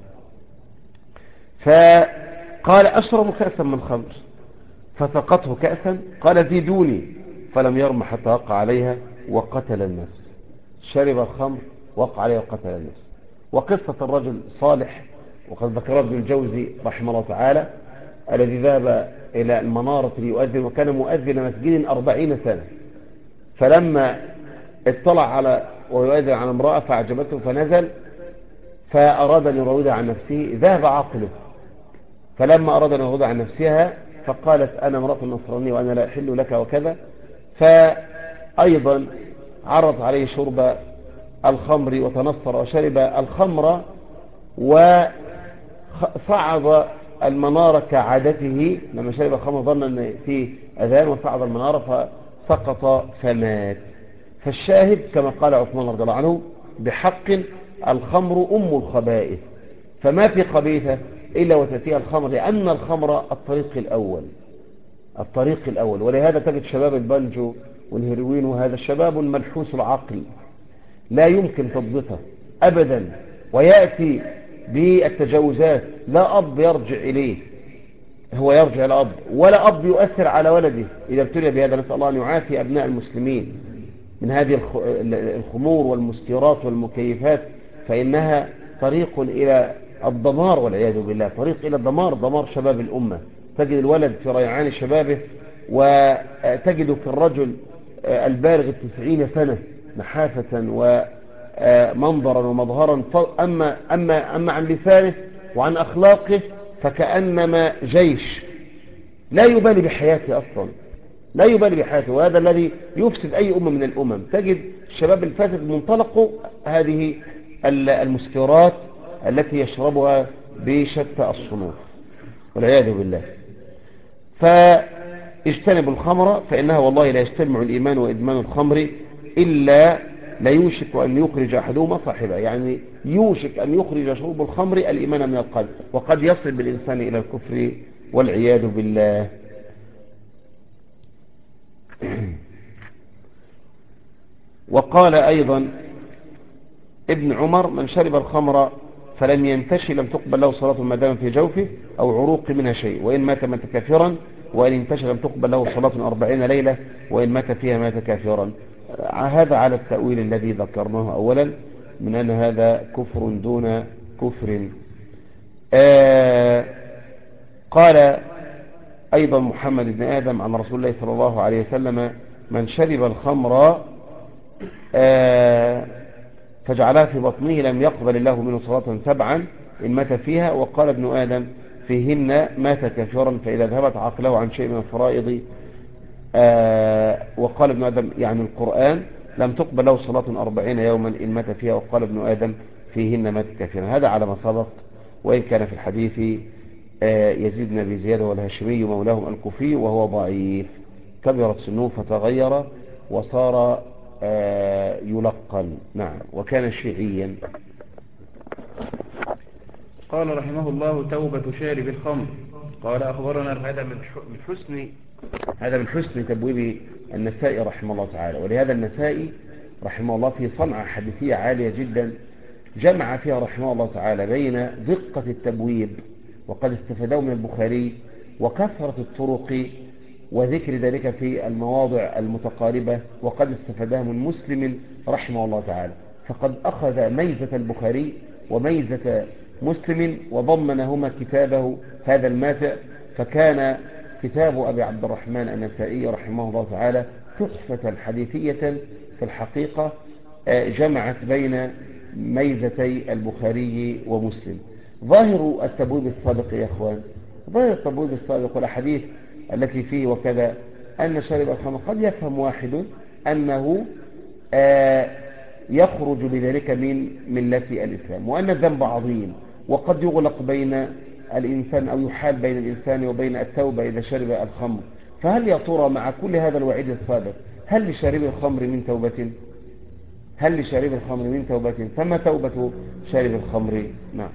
فقال أشرب كأسا من خمر، فسقته كأسا، قال زيدوني، فلم يرم حتى وقع عليها وقتل النفس. شرب الخمر وقع عليها وقتل النفس. وقصة الرجل صالح وقد ذكرها ابن الجوزي رحمه الله تعالى الذي ذهب إلى المنارة ليؤذن، وكان مؤذن مسجد 40 سنة، فلما اطلع على ويؤذن على امرأة فأعجبته فنزل فأراد أن يراودها عن نفسه، ذهب عقله. فلما أراد أن يراودها عن نفسها فقالت أنا امرأة نصرانية وأنا لا أحل لك وكذا، فأيضا عرض عليه شرب الخمر وتنصر وشرب الخمر وصعد المنارة كعادته. لما شرب الخمر ظن أن فيه أذان وصعد المنارة فسقط فمات. فالشاهد كما قال عثمان رضي الله عنه بحق الخمر أم الخبائث، فما في خبيثة إلا وتأتيها الخمر، لأن الخمر الطريق الأول. ولهذا تجد شباب البنجو والهيروين وهذا الشباب الملحوس العقل لا يمكن تضبطه أبدا، ويأتي بالتجاوزات لا أب يرجع إليه، هو يرجع الأب، ولا أب يؤثر على ولده إذا ابتلي بهذا. نسأل الله أن يعافي أبناء المسلمين من هذه الخمور والمسكرات والمكيفات، فإنها طريق إلى الدمار والعياذ بالله، طريق إلى الدمار، دمار شباب الأمة. تجد الولد في ريعان شبابه، وتجد في الرجل البالغ 90 سنة نحافة ومنظرا ومظهرا، أما عن لسانه وعن أخلاقه فكأنما جيش، لا يبالي بحياته أصلا، لا يبالي بحياته. وهذا الذي يفسد أي أمة من الأمم. تجد الشباب الفاسد منطلق هذه المسكرات التي يشربها بشتى الصنوف والعياذ بالله. فاجتنبوا الخمر فإنها والله لا يجتمع الإيمان وإدمان الخمر إلا لا يوشك أن يخرج أحدهما صاحبه، يعني يوشك أن يخرج شرب الخمر الإيمان من القلب، وقد يصل بالإنسان إلى الكفر والعياذ بالله. وقال أيضا ابن عمر: من شرب الخمر فلم ينتشي لم تقبل له صلاة ما دام في جوفه أو عروق منها شيء، وإن مات مات كافرا، وإن انتشى لم تقبل له صلاة 40 ليلة، وإن مات فيها مات كافرا. هذا على التأويل الذي ذكرناه أولا من أن هذا كفر دون كفر. قال أيضا محمد بن آدم عن رسول الله صلى الله عليه وسلم: من شرب الخمر فجعلها في بطنه لم يقبل الله منه صلاة 7 إن مات فيها. وقال ابن آدم: فيهن مات كافرا، فإذا ذهبت عقله عن شيء من الفرائض وقال ابن آدم يعني القرآن لم تقبل له صلاة 40 يوما إن مات فيها. وقال ابن آدم: فيهن مات كافرا. هذا على ما سبق، وإن كان في الحديث يزيد بن أبي زياد والهاشمي مولاهم الكوفي وهو ضعيف، كبرت سنوه فتغير وصار يلقن. نعم، وكان شيعيا. قال رحمه الله: توبة شارب الخمر. قال أخبرنا هذا من حسن تبويب النسائي رحمه الله تعالى. ولهذا النسائي رحمه الله في صنعة حديثية عالية جدا، جمع فيها رحمه الله تعالى بين دقة التبويب، وقد استفادوا من البخاري، وكثرة الطرق وذكر ذلك في المواضع المتقاربة، وقد استفادها من مسلم رحمه الله تعالى. فقد أخذ ميزة البخاري وميزة مسلم وضمنهما كتابه هذا الماتع، فكان كتاب أبي عبد الرحمن النسائي رحمه الله تعالى تحفة حديثية في الحقيقة، جمعت بين ميزتي البخاري ومسلم. ظاهر التبويب السابق يا أخوان، ظاهر التبويب السابق والأحاديث التي فيه وكذا، أن شارب الخمر قد يفهم واحد أنه يخرج بذلك من ملة الإسلام، وأن الذنب عظيم، وقد يغلق بين الإنسان أو يحال بين الإنسان وبين التوبة إذا شرب الخمر. فهل يا ترى مع كل هذا الوعيد السابق هل لشارب الخمر من توبة؟ هل لشارب الخمر من توبة؟ فما توبة شارب الخمر؟ نعم.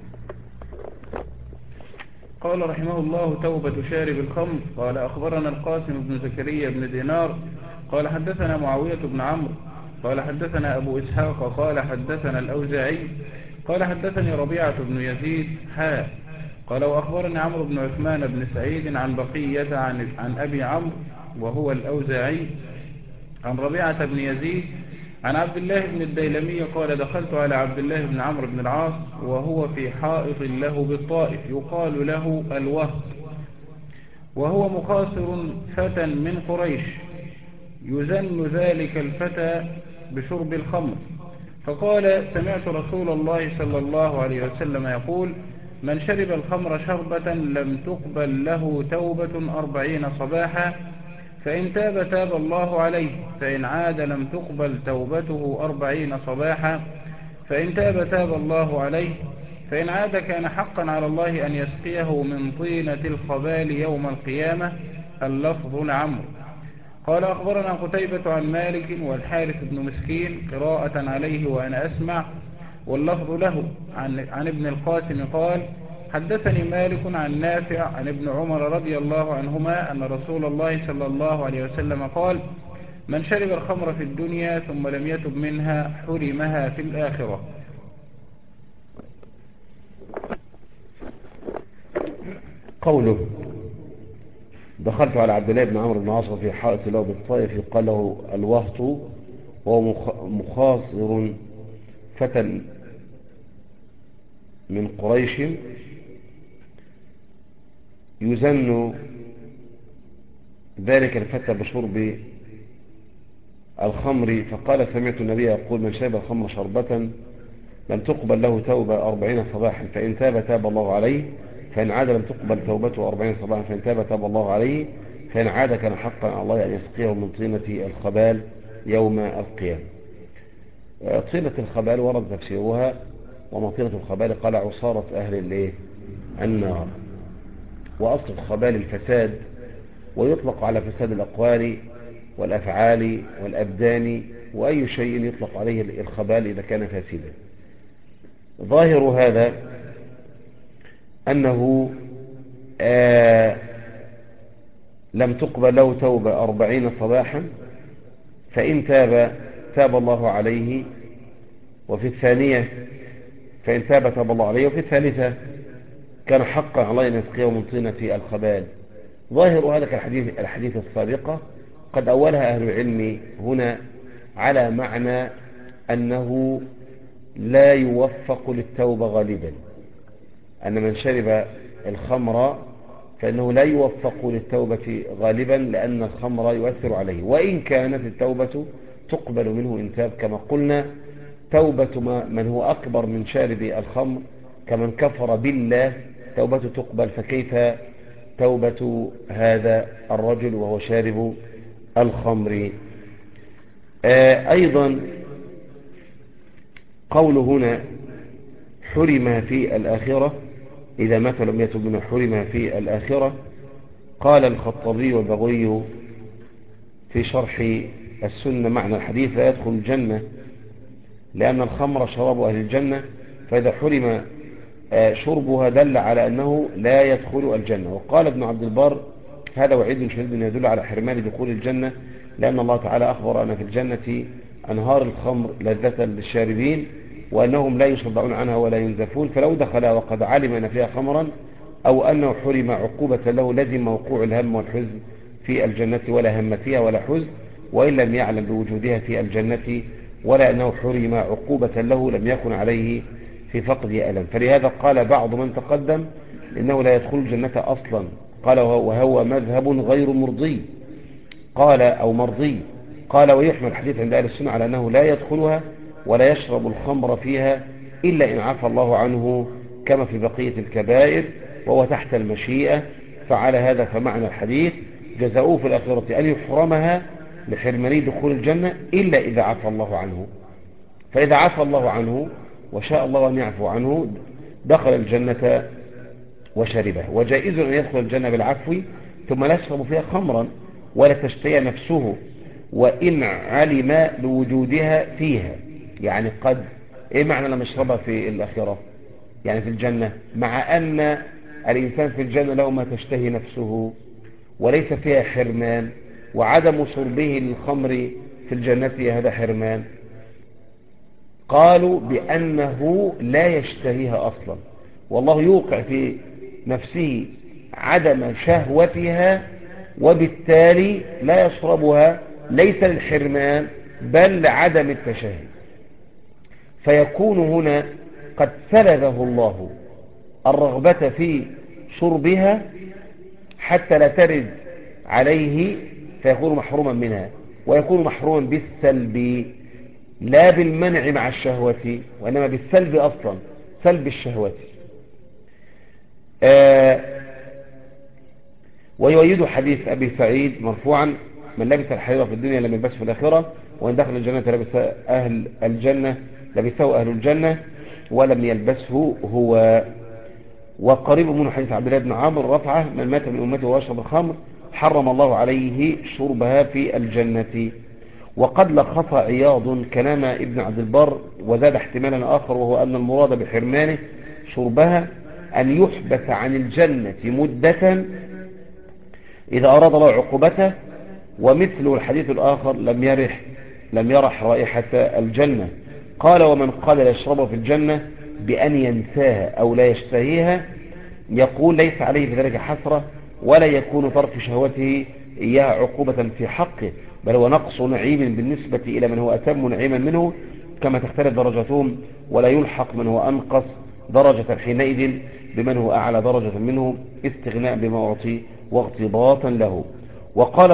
قال رحمه الله: توبة شارب الخمر. قال أخبرنا القاسم بن زكريا بن دينار قال حدثنا معاوية بن عمرو قال حدثنا أبو إسحاق قال حدثنا الأوزاعي قال حدثني ربيعة بن يزيد قال وأخبرني عمرو بن عثمان بن سعيد عن بقية عن أبي عمرو وهو الأوزاعي عن ربيعة بن يزيد عن عبد الله بن الديلمي قال: دخلت على عبد الله بن عمرو بن العاص وهو في حائط له بالطائف يقال له الوهب، وهو مخاصر فتى من قريش، يزن ذلك الفتى بشرب الخمر. فقال: سمعت رسول الله صلى الله عليه وسلم يقول: من شرب الخمر شربة لم تقبل له توبة 40 صباحا، فإن تاب تاب الله عليه، فإن عاد لم تقبل توبته 40 صباحا، فإن تاب تاب الله عليه، فإن عاد كان حقا على الله أن يسقيه من طينة الخبال يوم القيامة. اللفظ لعمرو. قال أخبرنا قتيبة عن مالك والحارث بن مسكين قراءة عليه وأنا أسمع، واللفظ له. عن ابن القاسم قال: حدثني مالك عن نافع عن ابن عمر رضي الله عنهما أن رسول الله صلى الله عليه وسلم قال: من شرب الخمر في الدنيا ثم لم يتب منها حرمها في الآخرة. قوله دخلت على عبد الله بن عمرو بن عاص في حائط له بالطائف يقال له الوهط، وهو مخاصر فتى من قريش يزن ذلك الفتى بشرب الخمر، فقال سمعت النبي يقول من شرب الخمر شربة لم تقبل له توبة 40 صباحا، فإن تاب تاب الله عليه، فإن عاد لم تقبل توبته 40 صباحا، فإن تاب تاب الله عليه، فإن عاد كان حقا على الله أن يسقيه من طينة الخبال يوم القيامة. طينة الخبال ورد تفسيرها وما طينة الخبال قال عصارة أهل النار. وأصل الخبال الفساد، ويطلق على فساد الأقوال والأفعال والأبدان، وأي شيء يطلق عليه الخبال إذا كان فاسدا. ظاهر هذا أنه لم تقبل له توبة 40 صباحا، فإن تاب تاب الله عليه، وفي الثانية فإن تاب تاب الله عليه، وفي الثالثة كان حقا عليه أن يسقيه من طينة الخبال. ظاهر هذا الحديث السابقة قد أولها أهل العلم هنا على معنى أنه لا يوفق للتوبة غالبا، أن من شرب الخمر فإنه لا يوفق للتوبة غالبا، لأن الخمر يؤثر عليه، وإن كانت التوبة تقبل منه إن تاب، كما قلنا توبة من هو أكبر من شارب الخمر كمن كفر بالله توبته تقبل، فكيف توبة هذا الرجل وهو شارب الخمر؟ أيضا قول هنا حرم في الآخرة، إذا مات لم يتب منه حرم في الآخرة. قال الخطابي والبغوي في شرح السنة معنى الحديث لا يدخل الجنة لأن الخمر شراب أهل الجنة، فإذا حرم شربها دل على أنه لا يدخل الجنة. وقال ابن عبد البر هذا وعيد شديد يدل على حرمان دخول الجنة، لأن الله تعالى أخبر أن في الجنة أنهار الخمر لذة للشاربين، وأنهم لا يصدعون عنها ولا ينزفون، فلو دخل وقد علم أن فيها خمرا أو أنه حرم عقوبة له لزم وقوع الهم والحزن في الجنة، ولا هم فيها ولا حزن، وإن لم يعلم بوجودها في الجنة، ولا أنه حرم عقوبة له لم يكن عليه في فقد ألم. فلهذا قال بعض من تقدم إنه لا يدخل الجنة أصلا، قال وهو مذهب غير مرضي، قال أو مرضي، قال ويحمل الحديث عند أهل السنة على أنه لا يدخلها ولا يشرب الخمر فيها إلا إن عفى الله عنه كما في بقية الكبائر، وهو تحت المشيئة. فعلى هذا فمعنى الحديث جزاؤه في الآخرة أن يحرمها لحرماني دخول الجنة إلا إذا عفى الله عنه، فإذا عفى الله عنه وشاء الله أن يعفو عنه دخل الجنة وشربه. وجائز أن يدخل الجنة بالعفو ثم لا يشرب فيها خمرا ولا تشتهي نفسه وإن علم بوجودها فيها. يعني قد إيه معنى لما يشربها في الآخرة؟ يعني في الجنة، مع أن الإنسان في الجنة له ما تشتهي نفسه وليس فيها حرمان، وعدم شربه للخمر في الجنة هذا حرمان. قالوا بأنه لا يشتهيها أصلا، والله يوقع في نفسه عدم شهوتها، وبالتالي لا يشربها ليس للحرمان بل لعدم التشهي، فيكون هنا قد سلبه الله الرغبة في شربها حتى لا ترد عليه، فيكون محروما منها، ويكون محروما بالسلب لا بالمنع مع الشهوة، وإنما بالسلب أصلا، سلب الشهوة. ويؤيد حديث أبي سعيد مرفوعا من لبس الحرير في الدنيا لم يلبسه في الآخرة، وإن دخل الجنة لبس أهل الجنة لبسه أهل الجنة ولم يلبسه هو. وقريب من حديث عبد الله بن عمرو رفعه من مات من أمته ويشرب الخمر حرم الله عليه شربها في الجنة. وقد لخص عياض كلام ابن عبد البر وزاد احتمالا آخر، وهو أن المراد بحرمانه شربها أن يحبس عن الجنة مدة إذا أراد الله عقوبته، ومثل الحديث الآخر لم يرح رائحة الجنة. قال ومن قال لا يشربها في الجنة بأن ينساها أو لا يشتهيها يقول ليس عليه في ذلك حسرة، ولا يكون ترك شهوته إياها عقوبة في حقه، بل هو نقص نعيم بالنسبة إلى من هو أتم نعيما منه، كما تختلف درجتهم، ولا يلحق من هو أنقص درجة حينئذ بمن هو أعلى درجة منه، استغناء بما أعطي واغتباطا له. وقال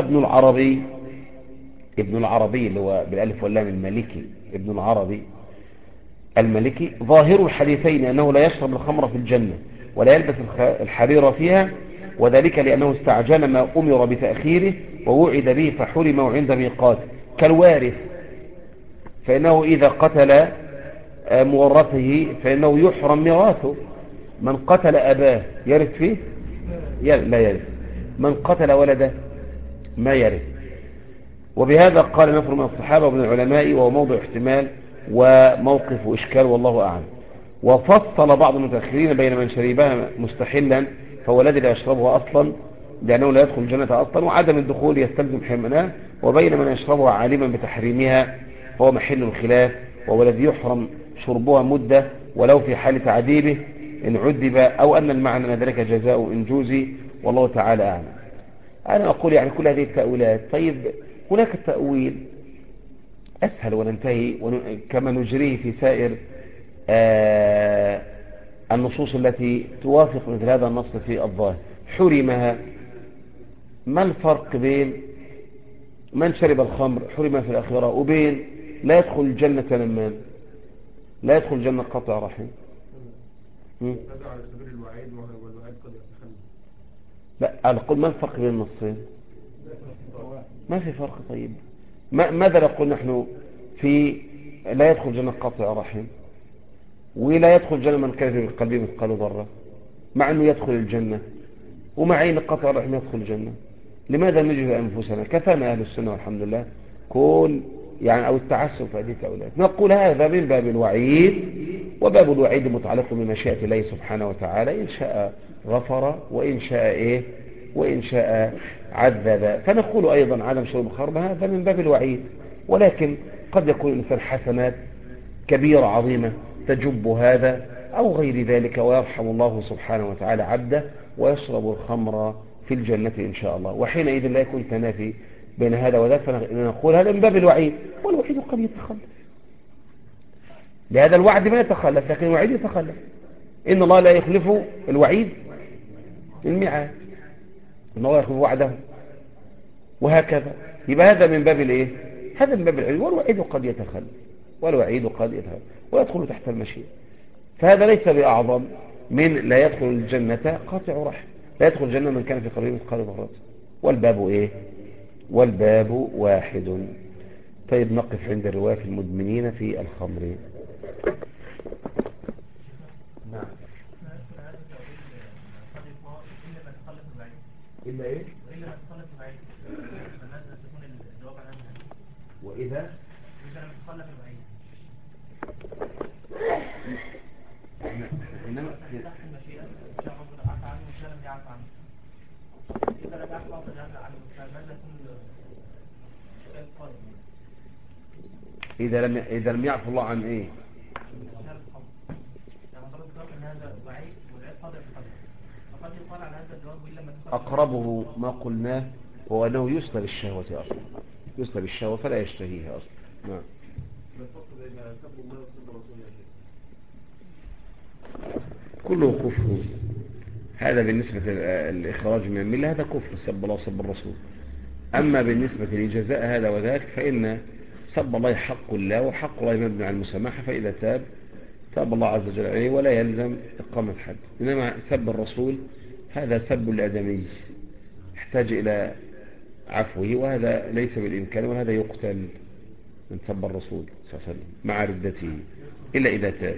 ابن العربي اللي هو بالألف واللام المالكي، ابن العربي المالكي، ظاهر الحديثين أنه لا يشرب الخمر في الجنة ولا يلبس الحرير فيها، وذلك لأنه استعجل ما أمر بتأخيره ووعد به فحرم وعند ميقات، كالوارث، فإنه إذا قتل مورثه فإنه يحرم ميراثه. من قتل أباه يرث فيه؟ لا يرث. من قتل ولده ما يرث. وبهذا قال نفر من الصحابة ومن العلماء، وهو موضع احتمال وموقف إشكال والله أعلم. وفصل بعض المتأخرين بين من شربها مستحلا فهو الذي لا يشربها أصلا لأنه لا يدخل الجنة أصلا وعدم الدخول يستلزم حرمانها، وبين من يشربها عالما بتحريمها فهو محل الخلاف، وهو الذي يحرم شربها مدة ولو في حال تعذيبه إن عذب، أو أن المعنى أن ذلك جزاء إن جوزي، والله تعالى أعلم. أنا أقول يعني كل هذه التأويلات، طيب هناك التأويل أسهل وننتهي كما نجريه في سائر النصوص التي توافق مثل هذا النص في الظاهر. حرمها، ما الفرق بين من شرب الخمر حرم في الآخرة وبين لا يدخل الجنة نمان، لا يدخل الجنة قطع رحم؟ هذا على سبيل الوعيد، والوعيد قد يتخلف. لا أقول ما الفرق بين النصين؟ ما في فرق. طيب ماذا نقول نحن في لا يدخل الجنة قطع رحم ولا يدخل الجنة من كان في قلبه مثقال ذرة، مع أنه يدخل الجنة، ومع عين قطع الرحم يدخل الجنة؟ لماذا نجد أنفسنا كفانا أهل السنة والحمد لله كل يعني أو التعسف في هذه التأويلات؟ نقول هذا من باب الوعيد، وباب الوعيد متعلق بمشيئة الله سبحانه وتعالى، إن شاء غفر وإن شاء وإن شاء عذب. فنقول أيضا عدم شرب الخمر هذا من باب الوعيد، ولكن قد يكون الإنسان حسنات كبيرة عظيمة تجب هذا أو غير ذلك، ويرحم الله سبحانه وتعالى عبده ويشرب الخمر في الجنة إن شاء الله، وحينئذ لا يكون تنافي بين هذا وذاك، فنقول هذا من باب الوعيد، والوعيد قد يتخلف. لهذا الوعد ما يتخلف، لكن الوعيد يتخلف. إن الله لا يخلف الوعيد الميعاد، إن الله يخلف وعده، وهكذا. يبقى هذا من باب الايه؟ هذا من باب العلم، والوعيد قد يتخلف، والوعيد قد يتخلف ويدخل تحت المشيئة. فهذا ليس بأعظم من لا يدخل الجنة قاطع رحم، لا يدخل الجنة من كان في قلبه مثقال ذرة. والباب ايه؟ والباب واحد. طيب نقف عند الرواية في المدمنين في الخمر. نعم. إلا إيه؟ وإذا إنما إذا لم يعفو الله عن إيه؟ أقربه ما قلناه هو أنه يسلب الشهوة أصلا، يسلب الشهوة فلا يشتهيها أصلا. نعم. كله كفر. هذا بالنسبة للإخراج من الملة هذا كفر، سب الله وسب الرسول. أما بالنسبة لجزاء هذا وذاك فإن سب الله حق الله، وحق الله مبني على المسامحة، فإذا تاب الله عز وجل عليه ولا يلزم إقامة حد. إنما سب الرسول هذا سب الآدمي يحتاج إلى عفوه، وهذا ليس بالإمكان، وهذا يقتل من سب الرسول صلى الله عليه وسلم مع ردته إلا إذا تاب.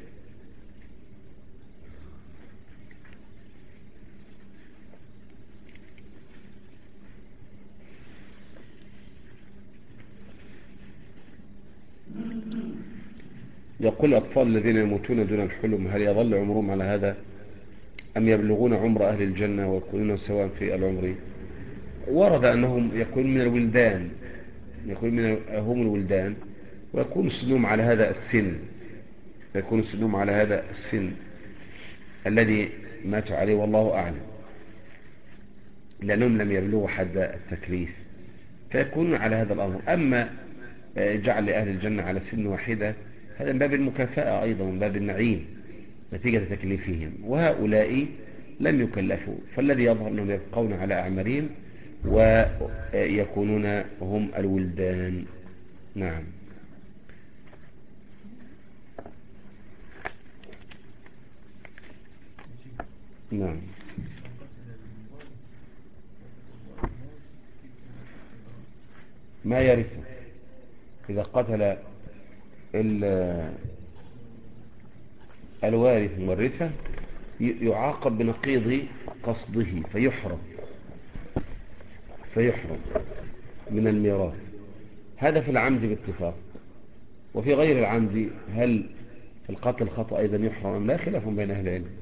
يقول الأطفال الذين يموتون دون الحلم هل يظل عمرهم على هذا أم يبلغون عمر أهل الجنة ويكونون سواء في العمر؟ ورد أنهم يكون من الولدان، هم الولدان، ويكون سنهم على هذا السن، يكون سنهم على هذا السن الذي ماتوا عليه، والله أعلم. لأنهم لم يبلغوا حد التكليف، فيكونون على هذا الأمر. أما جعل أهل الجنة على سن واحدة هذا من باب المكافأة أيضا، من باب النعيم نتيجة تكليفهم، وهؤلاء لم يكلفوا، فالذي يظهر أنهم يبقون على أعمارهم ويكونون هم الولدان. نعم. نعم. ما يرثه إذا قتل الوارث مورثه يعاقب بنقيض قصده فيحرم من الميراث. هذا في العمد باتفاق. وفي غير العمد هل القتل خطأ أيضا يحرم أم لا؟ خلاف بين أهل العلم.